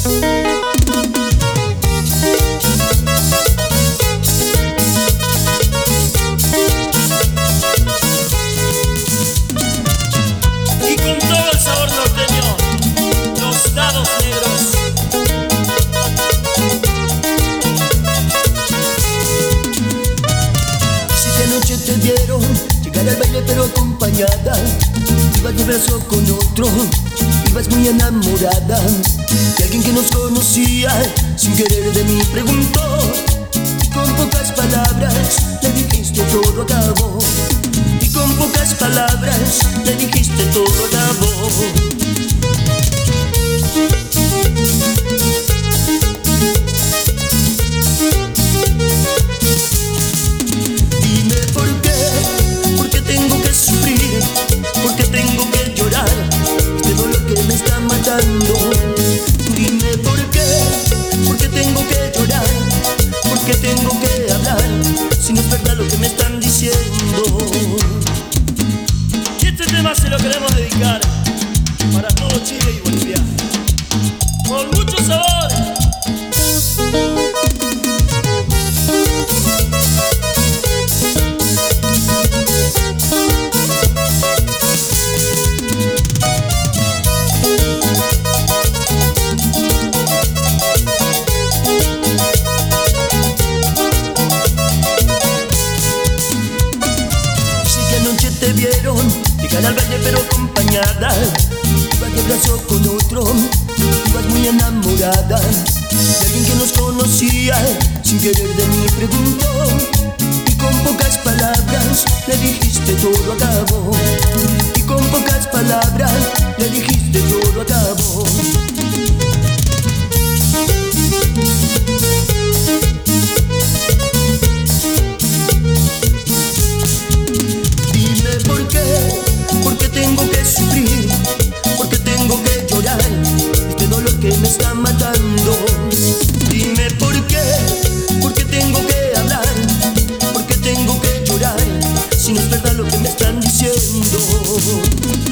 Y con todo el sabor norteño, los dados negros. Si de noche te vieron llegar al baile pero acompañada, ibas de brazo con otro, ibas muy enamorada de alguien que nos conocía, sin querer de mí preguntó, y con pocas palabras le dijiste todo acabó. Y con pocas palabras le dijiste todo acabó. Dime por qué tengo que sufrir, por qué tengo que llorar, este dolor que me está matando. Dime por qué tengo que llorar, por qué tengo que hablar, si no es verdad lo que me están diciendo. Y este tema se lo queremos dedicar para todo Chile y Bolivia, con mucho sabor. Te vieron llegar al baile pero acompañada, ibas de brazo con otro, ibas muy enamorada de alguien que nos conocía, sin querer de mí preguntó, y con pocas palabras le dijiste todo acabó. Y con pocas palabras le dijiste todo acabó. ¿Por qué tengo que sufrir? ¿Por qué tengo que llorar? Este dolor que me está matando. Dime por qué tengo que hablar, por qué tengo que llorar, si no es verdad lo que me están diciendo.